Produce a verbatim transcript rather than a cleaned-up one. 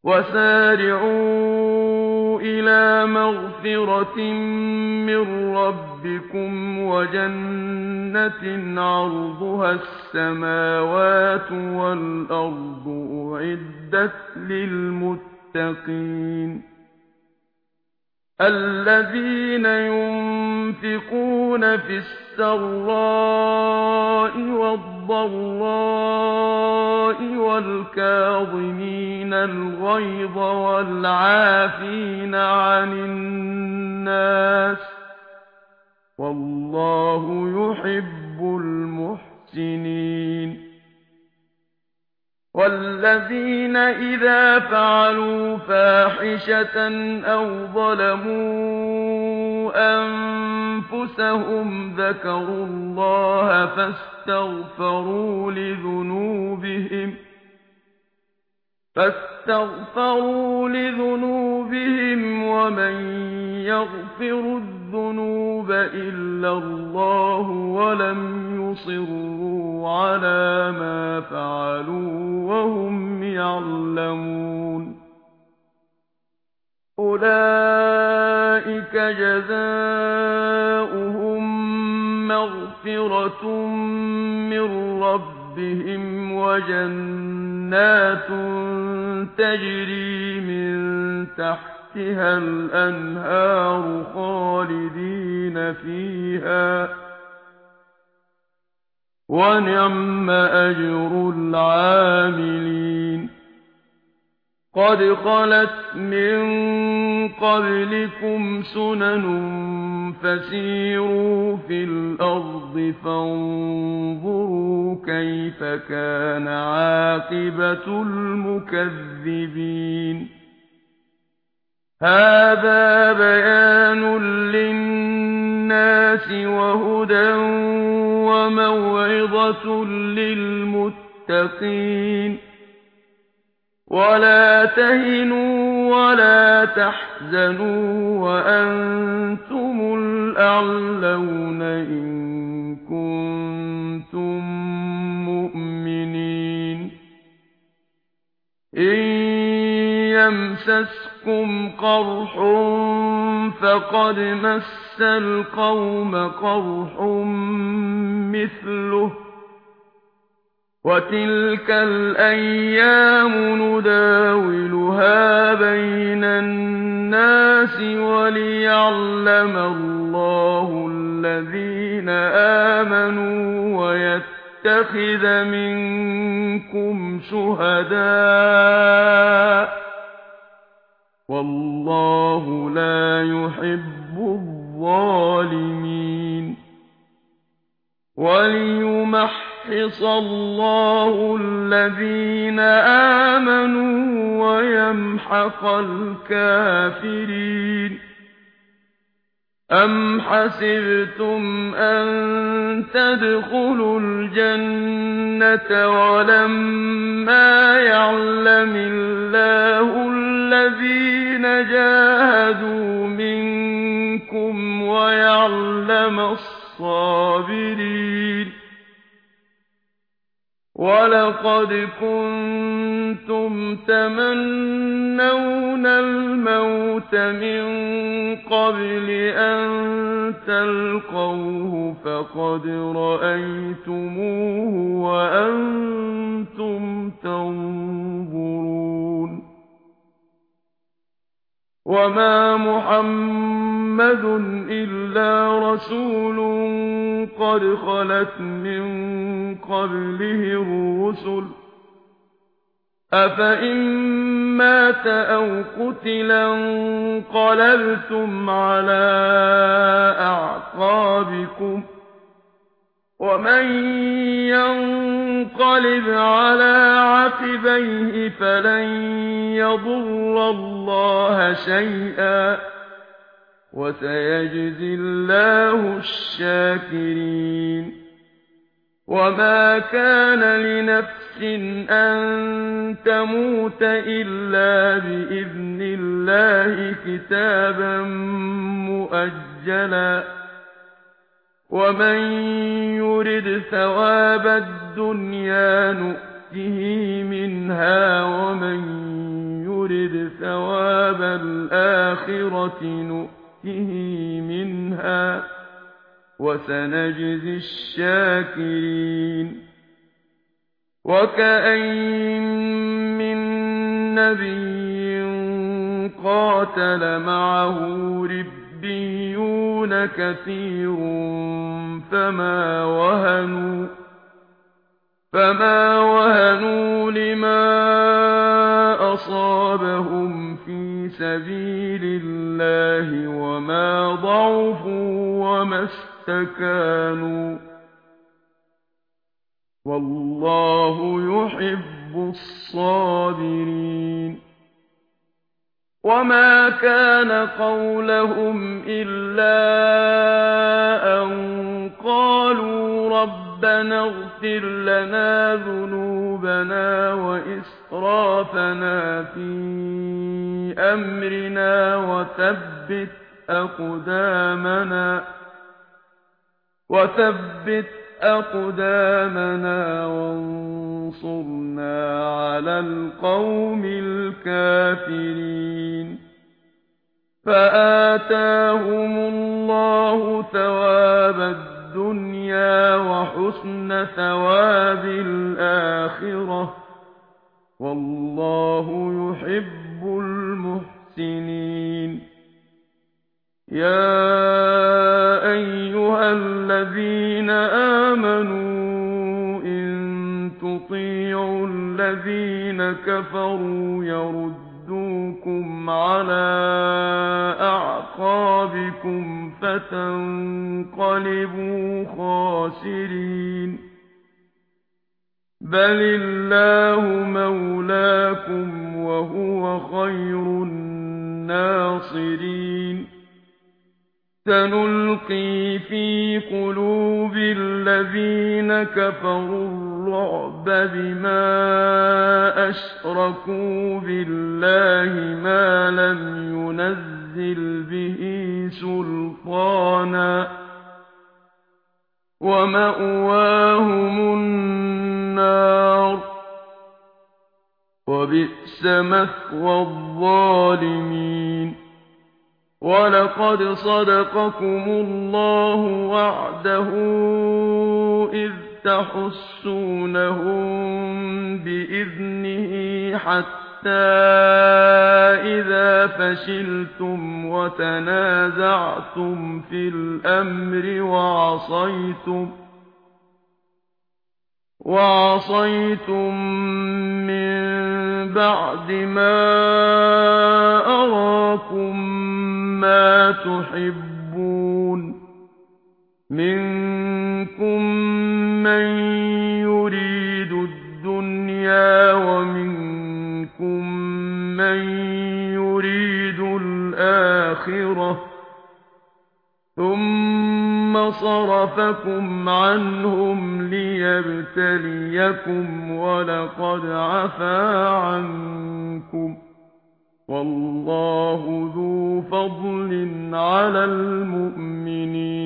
وَسَارِعُوا إِلَىٰ مَغْفِرَةٍ مِّن رَّبِّكُمْ وَجَنَّةٍ عَرْضُهَا السَّمَاوَاتُ وَالْأَرْضُ أُعِدَّتْ لِلْمُتَّقِينَ الَّذِينَ يُنفِقُونَ فِي السَّرَّاءِ وَالضَّرَّاءِ وَالْكَاظِمِينَ الْغَيْظَ وَالْعَافِينَ عَنِ النَّاسِ ۗ وَاللَّهُ يُحِبُّ الْمُحْسِنِينَ وَالَّذِينَ إِذَا فَعَلُوا فَاحِشَةً أَوْ ظَلَمُوا أَنفُسَهُمْ ذَكَرُوا اللَّهَ فَاسْتَغْفَرُوا لِذُنُوبِهِمْ فاستغفروا لذنوبهم ومن يغفر الذنوب إلا الله ولم يصروا على ما فعلوا وهم يعلمون أولئك جزاؤهم مغفرة من ربهم وجنات تجري من تحتها الأنهار خالدين فيها ونعم أجر العاملين قد خلت من قبلكم سنن فسيروا في الأرض فانظروا كيف كان عاقبة المكذبين هذا بيان للناس وهدى وموعظة للمتقين ولا تهنوا ولا تحزنوا وأنتم الأعلون إن كنتم مؤمنين إن يمسسكم قرح فقد مس القوم قرح مثله وتلك الأيام نداولها بين الناس وليعلم الله الذين آمنوا ويتخذ منكم شهداء والله لا يحب الظالمين وليمحص يمحص الله الذين آمنوا ويمحق الكافرين أم حسبتم أن تدخلوا الجنة ولما يعلم الله الذين جاهدوا منكم ويعلم الصابرين وَلَقَدْ كُنتُمْ تَمَنَّوْنَ الْمَوْتَ مِنْ قَبْلِ أَنْ تَلْقَوْهُ فَقَدْ رَأَيْتُمُوهُ وَأَنْتُمْ تَنْظُرُونَ وَمَا مُحَمَّدٌ إِلَّا رَسُولٌ قَدْ خَلَتْ مِن قَبْلِهِ الرُّسُلُ أَفَإِن مَّاتَ أَوْ قُتِلَ انقَلَبْتُمْ عَلَىٰ أَعْقَابِكُمْ وَمَن يَنقَلِبْ عَلَىٰ عَقِبَيْهِ فَلَن يَضُرَّ اللَّهَ شَيْئًا وَسَيَجْزِي اللَّهُ الشَّاكِرِينَ وَمَا كَانَ لِنَفْسٍ أَن تَمُوتَ إِلَّا بِإِذْنِ اللَّهِ كِتَابًا مُّؤَجَّلًا وَمَن يُرِدْ ثَوَابَ الدُّنْيَا نُؤْتِهِ مِنْهَا وَمَن يُرِدْ يُرِدْ ثَوَابَ الْآخِرَةِ نُؤْتِهِ مِنْهَا وَسَنَجْزِي الشَّاكِرِينَ وَكَأَيِّن مِّن نَّبِيٍّ قَاتَلَ مَعَهُ رِبِّيُّونَ كَثِيرٌ فَمَا وَهَنُوا فَمَا وَهَنُوا لِمَا أَصَابَهُمْ فِي سَبِيلِ اللَّهِ وَمَا ضَعُفُوا وَمَا اسْتَكَانُوا وَاللَّهُ يُحِبُّ الصَّابِرِينَ وَمَا كَانَ قَوْلَهُمْ إِلَّا أَن قَالُوا رَبَّنَا اغْفِرْ لَنَا ذُنُوبَنَا وَإِسْرَافَنَا فِي أَمْرِنَا وَثَبِّتْ أَقْدَامَنَا وَثَبِّتْ أَقْدَامَنَا وَانصُرْنَا عَلَى الْقَوْمِ الْكَافِرِينَ فَآتَاهُمُ اللَّهُ ثَوَابَ الدُّنْيَا وَحُسْنَ ثَوَابِ الْآخِرَةِ وَاللَّهُ يُحِبُّ الْمُحْسِنِينَ يَا أَيُّهَا الَّذِينَ آمَنُوا إِن تُطِيعُوا الَّذِينَ كَفَرُوا يَرُدُّوكُمْ عَلَىٰ أَعْقَابِكُمْ فَتَنقَلِبُوا خَاسِرِينَ بَلِ اللَّهُ مَوْلَاكُمْ وَهُوَ خَيْرُ النَّاصِرِينَ سَنُلْقِي فِي قُلُوبِ الَّذِينَ كَفَرُوا الرُّعْبَ بِمَا أَشْرَكُوا بِاللَّهِ مَا لَمْ يُنَزِّلْ بِهِ سُلْطَانًا وَمَأْوَاهُمُ النَّارُ وَبِئْسَ مَثْوَى الظَّالِمِينَ وَلَقَدْ صَدَقَكُمُ اللَّهُ وَعْدَهُ إِذْ تَحُسُّونَهُم بِإِذْنِهِ حَتَّىٰ إِذَا فَشِلْتُمْ وَتَنَازَعْتُمْ فِي الْأَمْرِ وَعَصَيْتُم وَعَصَيْتُم مِّن بَعْدِ مَا أَرَاكُم مَّا تُحِبُّونَ مِنكُم مَّن يُرِيدُ الدُّنْيَا وَمِنكُم مَّن يُرِيدُ الْآخِرَةَ ثُمَّ صَرَفَكُمْ عَنْهُمْ لِيَبْتَلِيَكُمْ وَلَقَدْ عَفَا عَنكُمْ وَاللَّهُ ذُو فَضْلٍ عَلَى الْمُؤْمِنِينَ